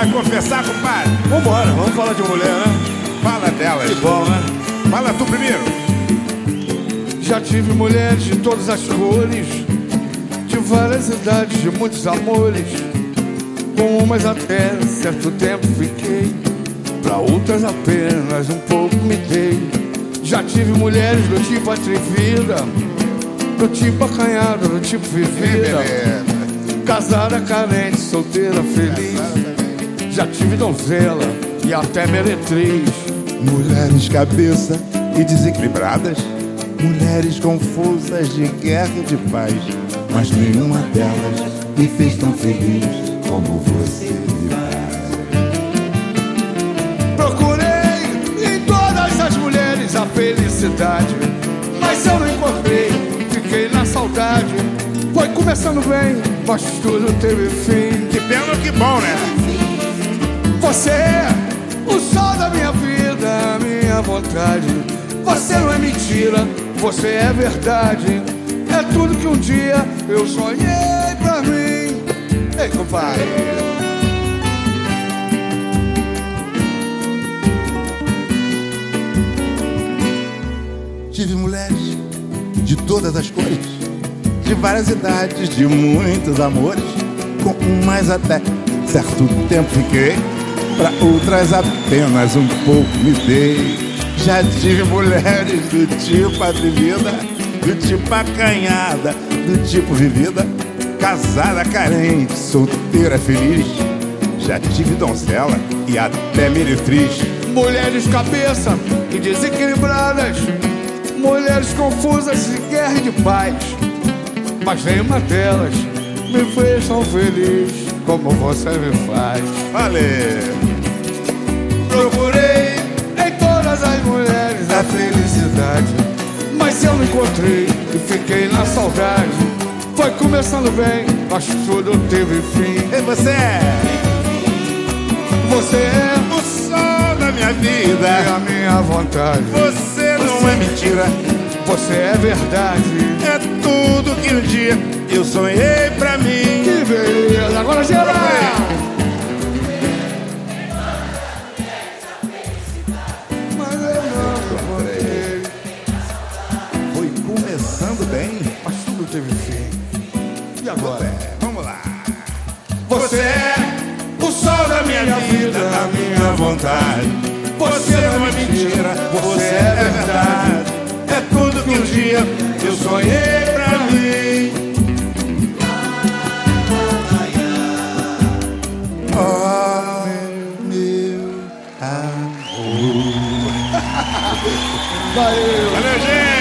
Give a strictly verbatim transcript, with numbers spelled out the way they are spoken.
vai confessar, compadre? Vambora, vamos falar de mulher, né? Fala delas. Que bom, né? Fala tu primeiro. Já tive mulheres de todas as cores, de várias idades, de muitos amores. Com umas até certo tempo fiquei, pra outras apenas um pouco me dei. Já tive mulheres do tipo atrevida, do tipo acanhada, do tipo vivida, casada, carente, solteira, feliz. Já tive donzela e até meretriz. Mulheres cabeça e desequilibradas, mulheres confusas de guerra e de paz, mas nenhuma delas me fez tão feliz como você me faz. Procurei em todas as mulheres a felicidade, mas eu não encontrei, fiquei na saudade. Foi começando bem, mas tudo teve fim. Que pena ou que bom, né? Você é o sol da minha vida, a minha vontade. Você não é mentira, você é verdade. É tudo que um dia eu sonhei pra mim. Ei, compadre. Tive mulheres de todas as cores, de várias idades, de muitos amores. Com umas até certo tempo fiquei, pra outras apenas um pouco me dei. Já tive mulheres do tipo atrevida, do tipo acanhada, do tipo vivida, casada, carente, solteira, feliz. Já tive donzela e até meretriz. Mulheres cabeça e desequilibradas, mulheres confusas de guerra e de paz, mas nenhuma delas me fez tão feliz como você me faz. Valeu! Procurei em todas as mulheres a felicidade, mas eu não encontrei e fiquei na saudade. Foi começando bem, mas tudo teve fim. E você? Você é O sol da minha vida, é a minha vontade. você não é mentira, Você é verdade. é tudo que um dia eu sonhei pra mim. Que beleza, agora geral. Mas eu não encontrei, Foi começando bem. mas tudo teve fim. E agora? É, vamos lá. Você é o sol da minha vida, da a minha vontade. Você não é mentira, você é verdade. É tudo que um dia eu sonhei pra mim. Oh, meu amor. Valeu. Valeu, gente!